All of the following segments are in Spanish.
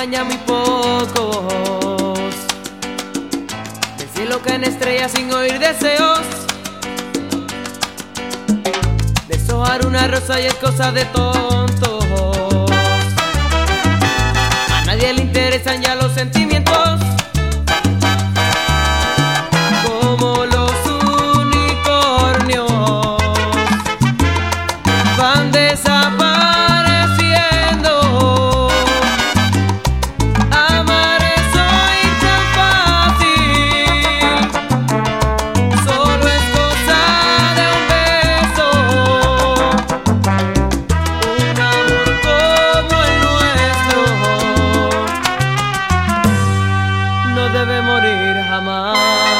quedan ya muy pocos. Del cielo caen estrellas sin oír deseos. Deshojar una rosa y es cosa de tontos. A nadie le interesan ya los sentimientos. Como los unicornios van desapareciendo. Amar es hoy tan fácil, solo es cosa de un beso. Un amor como el nuestro no debe morir jamás.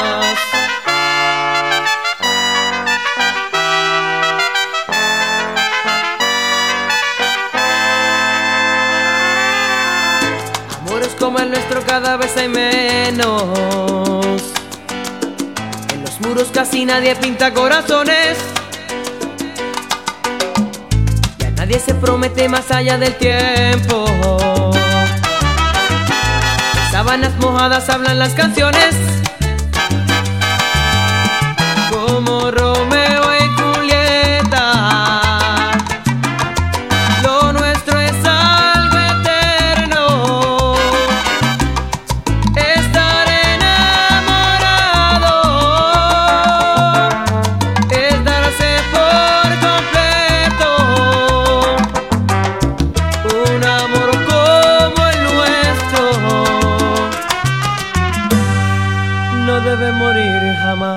Amores como el nuestro cada vez hay menos. En los muros casi nadie pinta corazones. Ya nadie se promete más allá del tiempo. Sábanas mojadas hablan las canciones. Como Romeo y Julieta, lo nuestro es algo eterno. Estar enamorado es darse por completo. Un amor como el nuestro no debe morir jamás.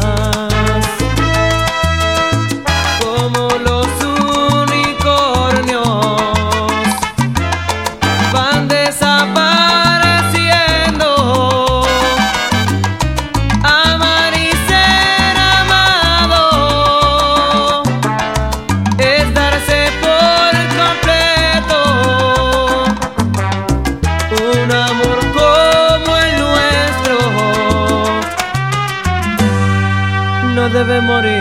Como los unicornios van desapareciendo. Amar y ser amado es darse por completo. Un amor como el nuestro no debe morir